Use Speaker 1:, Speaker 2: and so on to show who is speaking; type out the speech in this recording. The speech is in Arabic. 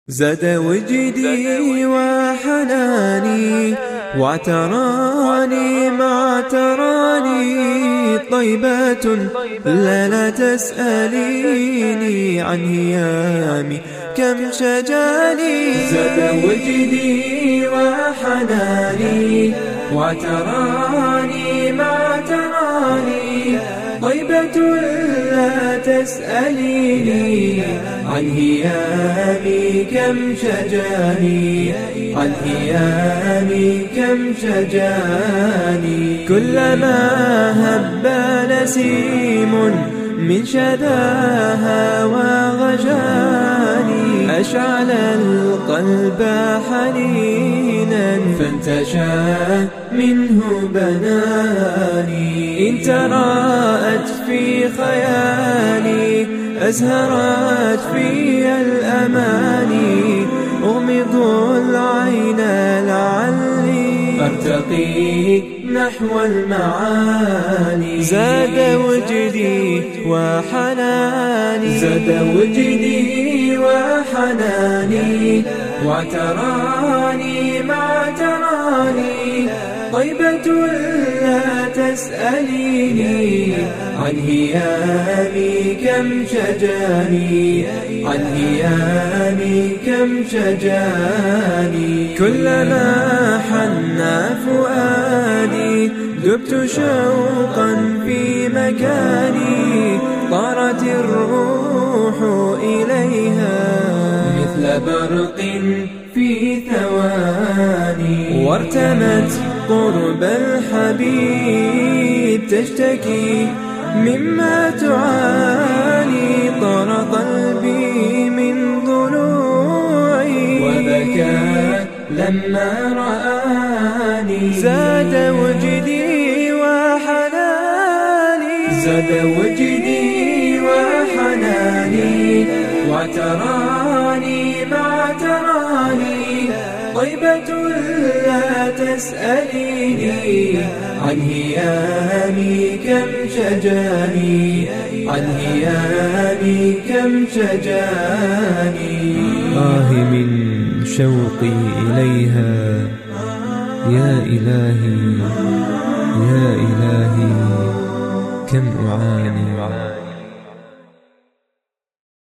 Speaker 1: زاد وجدي وحناني واعتراني مع تراني طيبات لا تسأليني عن هيامي كم شجاني. زاد وجدي وحناني واعتراني مع تراني طيبة لا تسأليني عن هيامي كم شجاني عن هيامي كم شجاني. كلما هب نسيم من شذاها وغجاني أشعل القلب حنينا فانتشى منه بناني. إن تراءت في خيالي أزهرت في الأماني أغمض العين لعلي أرتقي نحو المعاني. زاد وجدي وحناني زاد وجدي وحناني واعتراني مع تراني طيبة لا تسأليني عن هيامي كم شجاني عن هيامي كم شجاني. كلما حنى فؤادي دبت شوقا في مكاني طارت الروح إليها مثل برق في ثواني وارتمت قرب الحبيب تشتكي مما تعاني. طار قلبي من ضلوعي وبكى لما رآني. زاد وجدي وحناني زاد وجدي وحناني واعتراني مع تراني طيبة لا تسأليني عن هيامي كم شجاني عن هيامي كم شجاني.
Speaker 2: من شوقي إليها يا إلهي يا إلهي كم أعاني.